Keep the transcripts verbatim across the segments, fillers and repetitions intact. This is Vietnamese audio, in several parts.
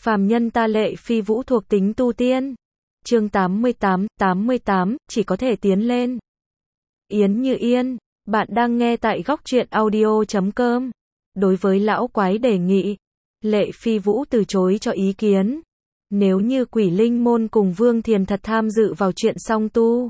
Phàm nhân ta Lệ Phi Vũ thuộc tính tu tiên. Chương tám mươi tám, tám mươi tám, chỉ có thể tiến lên. Yến Như Yên, bạn đang nghe tại góc truyện audio chấm com. Đối với lão quái đề nghị, Lệ Phi Vũ từ chối cho ý kiến. Nếu như Quỷ Linh môn cùng Vương Thiền thật tham dự vào chuyện song tu,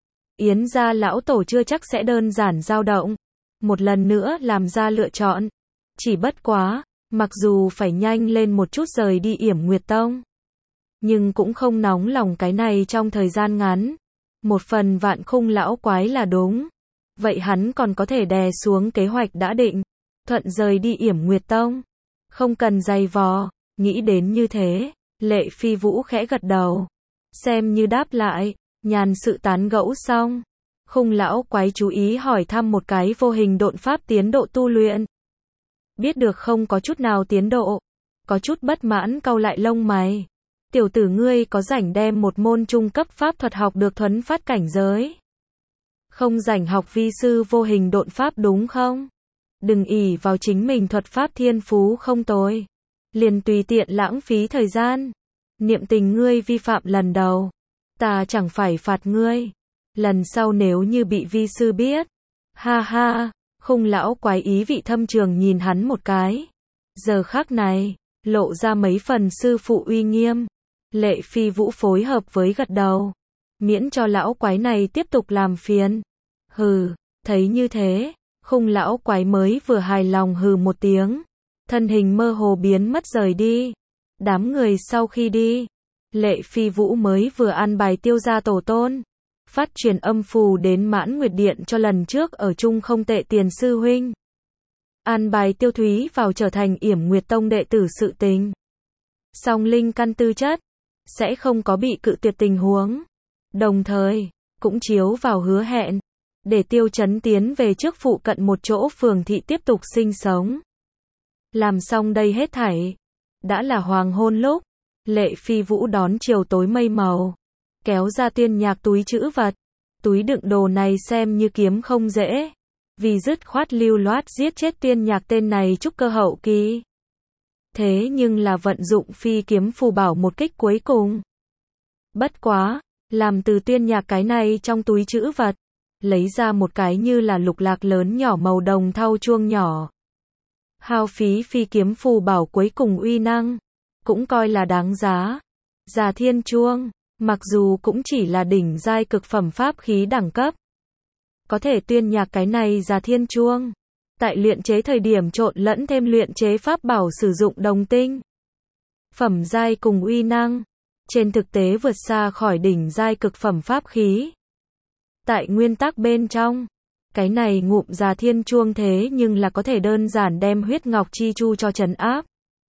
Yến gia lão tổ chưa chắc sẽ đơn giản dao động, một lần nữa làm ra lựa chọn. Chỉ bất quá, mặc dù phải nhanh lên một chút rời đi Yểm Nguyệt Tông, nhưng cũng không nóng lòng cái này trong thời gian ngắn. Một phần Vạn Khung lão quái là đúng, vậy hắn còn có thể đè xuống kế hoạch đã định, thuận rời đi Yểm Nguyệt Tông, không cần dày vò. Nghĩ đến như thế, Lệ Phi Vũ khẽ gật đầu, xem như đáp lại. Nhàn sự tán gẫu xong, Khung lão quái chú ý hỏi thăm một cái vô hình độn pháp tiến độ tu luyện. Biết được không có chút nào tiến độ, có chút bất mãn cau lại lông mày. Tiểu tử ngươi có rảnh đem một môn trung cấp pháp thuật học được thuấn phát cảnh giới, không rảnh học vi sư vô hình độn pháp đúng không? Đừng ỷ vào chính mình thuật pháp thiên phú không tồi, liền tùy tiện lãng phí thời gian. Niệm tình ngươi vi phạm lần đầu, ta chẳng phải phạt ngươi, lần sau nếu như bị vi sư biết. Ha ha. Khung lão quái ý vị thâm trường nhìn hắn một cái. Giờ khắc này, lộ ra mấy phần sư phụ uy nghiêm. Lệ Phi Vũ phối hợp với gật đầu, miễn cho lão quái này tiếp tục làm phiền. Hừ, thấy như thế, Khung lão quái mới vừa hài lòng hừ một tiếng, thân hình mơ hồ biến mất rời đi. Đám người sau khi đi, Lệ Phi Vũ mới vừa an bài Tiêu gia tổ tôn, phát truyền âm phù đến Mãn Nguyệt Điện cho lần trước ở chung không tệ tiền sư huynh. An bài Tiêu Thúy vào trở thành Yểm Nguyệt Tông đệ tử sự tình. Song linh căn tư chất, sẽ không có bị cự tuyệt tình huống. Đồng thời, cũng chiếu vào hứa hẹn, để Tiêu Chấn tiến về trước phụ cận một chỗ phường thị tiếp tục sinh sống. Làm xong đây hết thảy, đã là hoàng hôn lúc, Lệ Phi Vũ đón chiều tối mây màu, kéo ra Tuyên Nhạc túi trữ vật. Túi đựng đồ này xem như kiếm không dễ, vì dứt khoát lưu loát giết chết Tuyên Nhạc tên này trúc cơ hậu kỳ. Thế nhưng là vận dụng phi kiếm phù bảo một kích cuối cùng. Bất quá, làm từ Tuyên Nhạc cái này trong túi trữ vật, lấy ra một cái như là lục lạc lớn nhỏ màu đồng thau chuông nhỏ. Hao phí phi kiếm phù bảo cuối cùng uy năng, cũng coi là đáng giá. Già Thiên Chuông, mặc dù cũng chỉ là đỉnh giai cực phẩm pháp khí đẳng cấp, có thể Tuyên Nhạc cái này Già Thiên Chuông, tại luyện chế thời điểm trộn lẫn thêm luyện chế pháp bảo sử dụng đồng tinh. Phẩm giai cùng uy năng, trên thực tế vượt xa khỏi đỉnh giai cực phẩm pháp khí. Tại nguyên tắc bên trong, cái này ngụm Già Thiên Chuông thế nhưng là có thể đơn giản đem huyết ngọc chi chu cho trấn áp.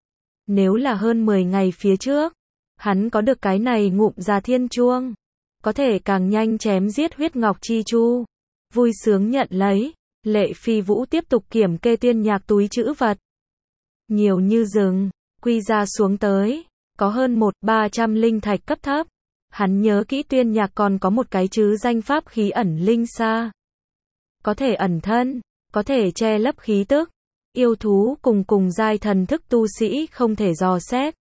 Nếu là hơn mười ngày phía trước, hắn có được cái này ngụm Già Thiên Chuông, có thể càng nhanh chém giết huyết ngọc chi chu. Vui sướng nhận lấy, Lệ Phi Vũ tiếp tục kiểm kê Tuyên Nhạc túi trữ vật. Nhiều như rừng, quy ra xuống tới, có hơn một ba trăm linh thạch cấp thấp. Hắn nhớ kỹ Tuyên Nhạc còn có một cái chứ danh pháp khí ẩn linh xa, có thể ẩn thân, có thể che lấp khí tức. Yêu thú cùng cùng giai thần thức tu sĩ không thể dò xét,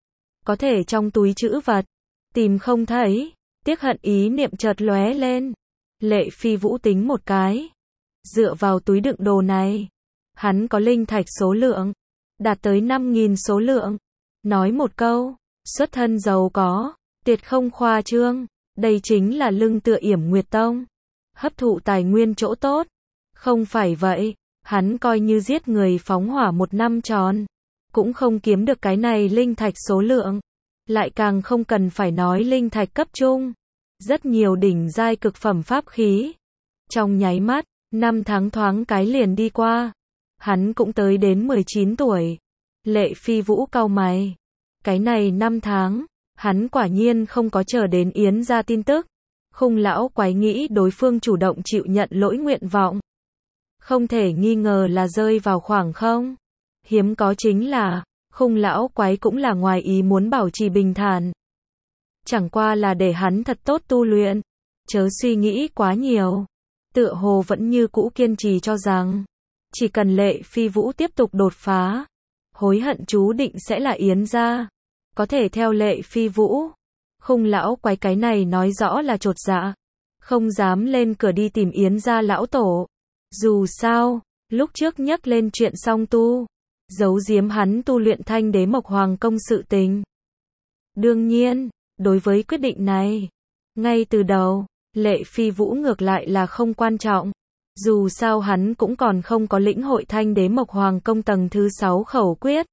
có thể trong túi trữ vật tìm không thấy. Tiếc hận ý niệm chợt lóe lên, Lệ Phi Vũ tính một cái, dựa vào túi đựng đồ này, hắn có linh thạch số lượng đạt tới năm nghìn số lượng. Nói một câu, xuất thân giàu có, tuyệt không khoa trương. Đây chính là lưng tựa Yểm Nguyệt Tông, hấp thụ tài nguyên chỗ tốt. Không phải vậy, hắn coi như giết người phóng hỏa một năm tròn, cũng không kiếm được cái này linh thạch số lượng. Lại càng không cần phải nói linh thạch cấp trung. Rất nhiều đỉnh giai cực phẩm pháp khí. Trong nháy mắt, năm tháng thoáng cái liền đi qua. Hắn cũng tới đến mười chín tuổi. Lệ Phi Vũ cau mày. Cái này năm tháng, hắn quả nhiên không có chờ đến Yến gia tin tức. Khung lão quái nghĩ đối phương chủ động chịu nhận lỗi nguyện vọng, không thể nghi ngờ là rơi vào khoảng không. Hiếm có chính là, Khung lão quái cũng là ngoài ý muốn bảo trì bình thản. Chẳng qua là để hắn thật tốt tu luyện, chớ suy nghĩ quá nhiều. Tựa hồ vẫn như cũ kiên trì cho rằng, chỉ cần Lệ Phi Vũ tiếp tục đột phá, hối hận chú định sẽ là Yến gia. Có thể theo Lệ Phi Vũ. Khung lão quái cái này nói rõ là chột dạ. Không dám lên cửa đi tìm Yến gia lão tổ. Dù sao, lúc trước nhắc lên chuyện song tu, giấu giếm hắn tu luyện Thanh Đế Mộc Hoàng công sự tình. Đương nhiên, đối với quyết định này, ngay từ đầu, Lệ Phi Vũ ngược lại là không quan trọng. Dù sao hắn cũng còn không có lĩnh hội Thanh Đế Mộc Hoàng công tầng thứ sáu khẩu quyết.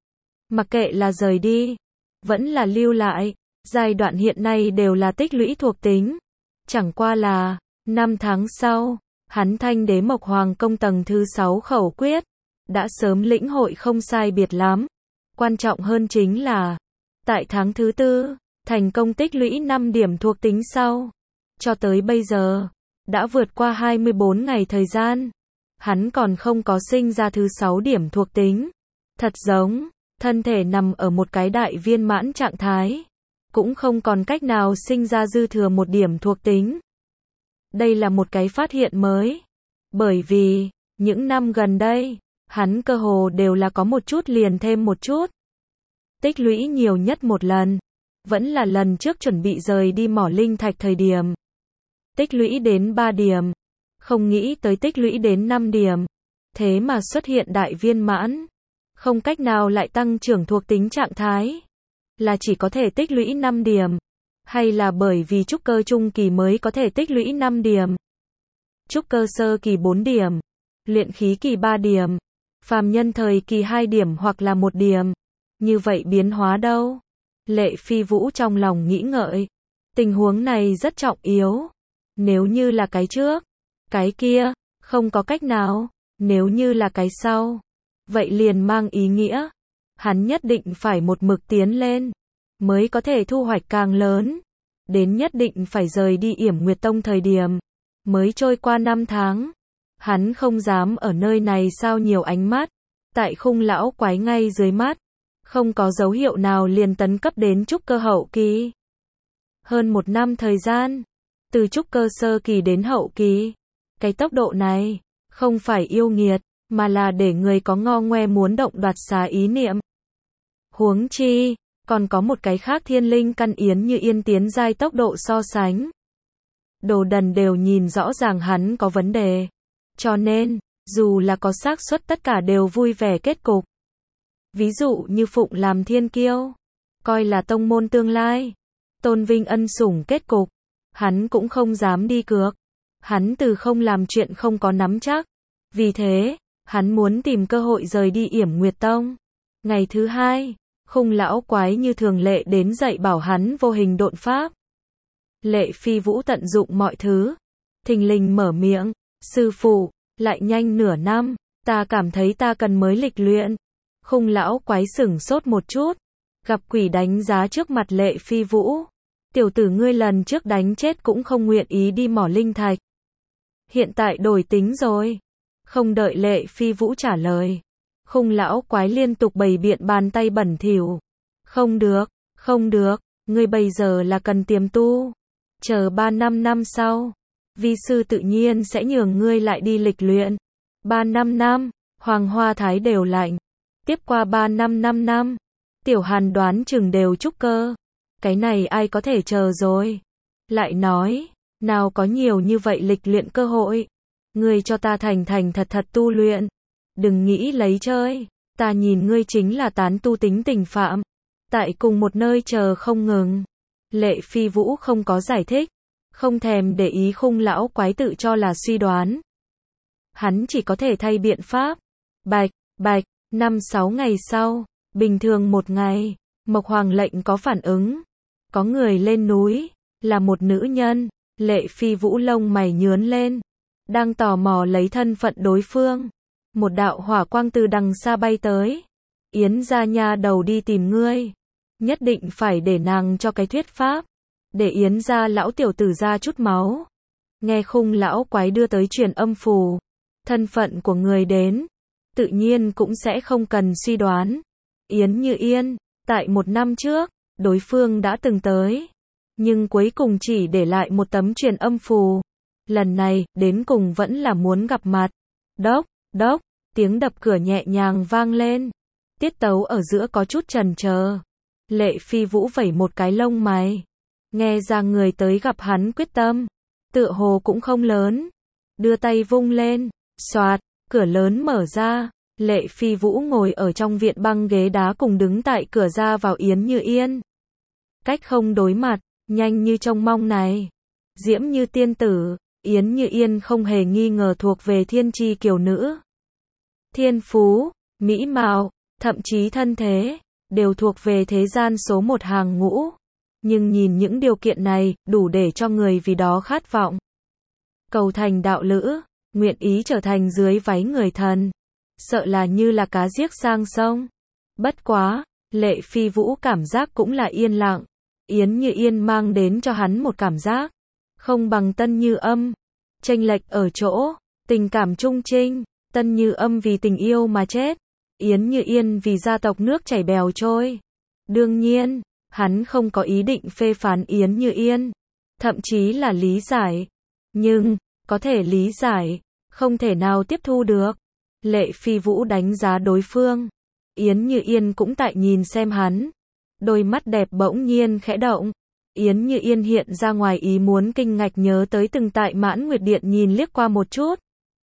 Mặc kệ là rời đi, vẫn là lưu lại, giai đoạn hiện nay đều là tích lũy thuộc tính. Chẳng qua là, năm tháng sau, hắn Thanh Đế Mộc Hoàng công tầng thứ sáu khẩu quyết, đã sớm lĩnh hội không sai biệt lắm. Quan trọng hơn chính là, tại tháng thứ tư, thành công tích lũy năm điểm thuộc tính sau. Cho tới bây giờ, đã vượt qua hai mươi bốn ngày thời gian. Hắn còn không có sinh ra thứ sáu điểm thuộc tính. Thật giống, thân thể nằm ở một cái đại viên mãn trạng thái. Cũng không còn cách nào sinh ra dư thừa một điểm thuộc tính. Đây là một cái phát hiện mới. Bởi vì, những năm gần đây, hắn cơ hồ đều là có một chút liền thêm một chút. Tích lũy nhiều nhất một lần. Vẫn là lần trước chuẩn bị rời đi mỏ linh thạch thời điểm. Tích lũy đến ba điểm. Không nghĩ tới tích lũy đến năm điểm. Thế mà xuất hiện đại viên mãn. Không cách nào lại tăng trưởng thuộc tính trạng thái. Là chỉ có thể tích lũy năm điểm. Hay là bởi vì trúc cơ trung kỳ mới có thể tích lũy năm điểm. Trúc cơ sơ kỳ bốn điểm. Luyện khí kỳ ba điểm. Phàm nhân thời kỳ hai điểm hoặc là một điểm. Như vậy biến hóa đâu? Lệ Phi Vũ trong lòng nghĩ ngợi. Tình huống này rất trọng yếu. Nếu như là cái trước, cái kia, không có cách nào. Nếu như là cái sau, vậy liền mang ý nghĩa. Hắn nhất định phải một mực tiến lên, mới có thể thu hoạch càng lớn. Đến nhất định phải rời đi Yểm Nguyệt Tông thời điểm, mới trôi qua năm tháng. Hắn không dám ở nơi này sao nhiều ánh mắt. Tại khung lão quái ngay dưới mắt, không có dấu hiệu nào liền tấn cấp đến trúc cơ hậu kỳ. Hơn một năm thời gian, từ trúc cơ sơ kỳ đến hậu kỳ. Cái tốc độ này, không phải yêu nghiệt, mà là để người có ngo ngoe muốn động đoạt xá ý niệm. Huống chi, còn có một cái khác thiên linh căn Yến Như Yên tiến giai tốc độ so sánh. Đồ đần đều nhìn rõ ràng hắn có vấn đề. Cho nên, dù là có xác suất tất cả đều vui vẻ kết cục. Ví dụ như Phụng làm thiên kiêu, coi là tông môn tương lai, tôn vinh ân sủng kết cục, hắn cũng không dám đi cược. Hắn từ không làm chuyện không có nắm chắc. Vì thế, hắn muốn tìm cơ hội rời đi Yểm Nguyệt Tông. Ngày thứ hai, khung lão quái như thường lệ đến dạy bảo hắn vô hình độn pháp. Lệ Phi Vũ tận dụng mọi thứ. Thình lình mở miệng, sư phụ, lại nhanh nửa năm, ta cảm thấy ta cần mới lịch luyện. Khung lão quái sửng sốt một chút, gặp quỷ đánh giá trước mặt Lệ Phi Vũ. Tiểu tử ngươi lần trước đánh chết cũng không nguyện ý đi mỏ linh thạch. Hiện tại đổi tính rồi. Không đợi Lệ Phi Vũ trả lời, khung lão quái liên tục bày biện bàn tay bẩn thỉu. Không được, không được, ngươi bây giờ là cần tiềm tu. Chờ ba năm năm sau, vi sư tự nhiên sẽ nhường ngươi lại đi lịch luyện. Ba năm năm, Hoàng Hoa Thái đều lạnh. Tiếp qua ba năm năm năm, Tiểu Hàn đoán chừng đều trúc cơ. Cái này ai có thể chờ rồi. Lại nói, nào có nhiều như vậy lịch luyện cơ hội. Ngươi cho ta thành thành thật thật tu luyện. Đừng nghĩ lấy chơi. Ta nhìn ngươi chính là tán tu tính tình phạm. Tại cùng một nơi chờ không ngừng. Lệ Phi Vũ không có giải thích. Không thèm để ý khung lão quái tự cho là suy đoán. Hắn chỉ có thể thay biện pháp. Bạch, bạch, năm sáu ngày sau, bình thường một ngày, Mộc Hoàng lệnh có phản ứng. Có người lên núi, là một nữ nhân. Lệ Phi Vũ lông mày nhướn lên. Đang tò mò lấy thân phận đối phương. Một đạo hỏa quang từ đằng xa bay tới. Yến gia nha đầu đi tìm ngươi. Nhất định phải để nàng cho cái thuyết pháp. Để Yến gia lão tiểu tử ra chút máu. Nghe khung lão quái đưa tới truyền âm phù. Thân phận của người đến. Tự nhiên cũng sẽ không cần suy đoán. Yến Như Yên, tại một năm trước, đối phương đã từng tới. Nhưng cuối cùng chỉ để lại một tấm truyền âm phù. Lần này, đến cùng vẫn là muốn gặp mặt. Đốc, đốc, tiếng đập cửa nhẹ nhàng vang lên. Tiết tấu ở giữa có chút chần chờ. Lệ Phi Vũ vẩy một cái lông mày. Nghe ra người tới gặp hắn quyết tâm. Tựa hồ cũng không lớn. Đưa tay vung lên. Xoạt, cửa lớn mở ra. Lệ Phi Vũ ngồi ở trong viện băng ghế đá cùng đứng tại cửa ra vào Yến Như Yên. Cách không đối mặt, nhanh như trông mong này. Diễm như tiên tử, Yến Như Yên không hề nghi ngờ thuộc về thiên tri kiều nữ. Thiên phú, mỹ mạo, thậm chí thân thế, đều thuộc về thế gian số một hàng ngũ. Nhưng nhìn những điều kiện này, đủ để cho người vì đó khát vọng. Cầu thành đạo lữ, nguyện ý trở thành dưới váy người thần. Sợ là như là cá giếc sang sông. Bất quá, Lệ Phi Vũ cảm giác cũng là yên lặng. Yến Như Yên mang đến cho hắn một cảm giác không bằng Tân Như Âm. Chênh lệch ở chỗ, tình cảm trung trinh, Tân Như Âm vì tình yêu mà chết, Yến Như Yên vì gia tộc nước chảy bèo trôi. Đương nhiên, hắn không có ý định phê phán Yến Như Yên, thậm chí là lý giải. Nhưng, có thể lý giải, không thể nào tiếp thu được. Lệ Phi Vũ đánh giá đối phương. Yến Như Yên cũng tại nhìn xem hắn. Đôi mắt đẹp bỗng nhiên khẽ động. Yến Như Yên hiện ra ngoài ý muốn kinh ngạc nhớ tới từng tại Mãn Nguyệt Điện nhìn liếc qua một chút.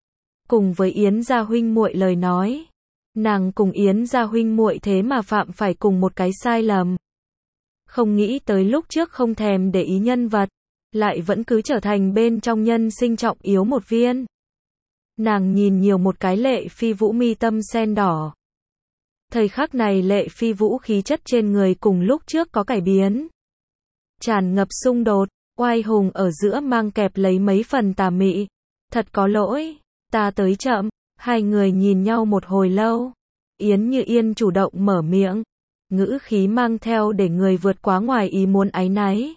Cùng với Yến gia huynh muội lời nói. Nàng cùng Yến gia huynh muội thế mà phạm phải cùng một cái sai lầm. Không nghĩ tới lúc trước không thèm để ý nhân vật. Lại vẫn cứ trở thành bên trong nhân sinh trọng yếu một viên. Nàng nhìn nhiều một cái Lệ Phi Vũ mi tâm sen đỏ. Thời khắc này Lệ Phi Vũ khí chất trên người cùng lúc trước có cải biến. Tràn ngập xung đột, oai hùng ở giữa mang kẹp lấy mấy phần tà mị. Thật có lỗi, ta tới chậm. Hai người nhìn nhau một hồi lâu. Yến Như Yên chủ động mở miệng. Ngữ khí mang theo để người vượt quá ngoài ý muốn áy náy.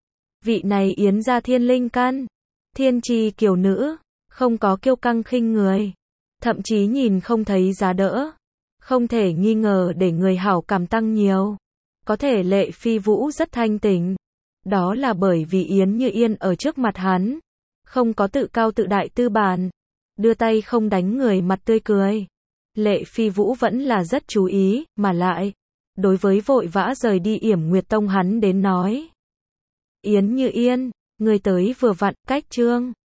Vị này Yến gia thiên linh căn. Thiên tri kiều nữ. Không có kiêu căng khinh người. Thậm chí nhìn không thấy giá đỡ. Không thể nghi ngờ để người hảo cảm tăng nhiều. Có thể Lệ Phi Vũ rất thanh tỉnh. Đó là bởi vì Yến Như Yên ở trước mặt hắn. Không có tự cao tự đại tư bản. Đưa tay không đánh người mặt tươi cười. Lệ Phi Vũ vẫn là rất chú ý, mà lại. Đối với vội vã rời đi Yểm Nguyệt Tông hắn đến nói. Yến Như Yên, người tới vừa vặn, cách trương.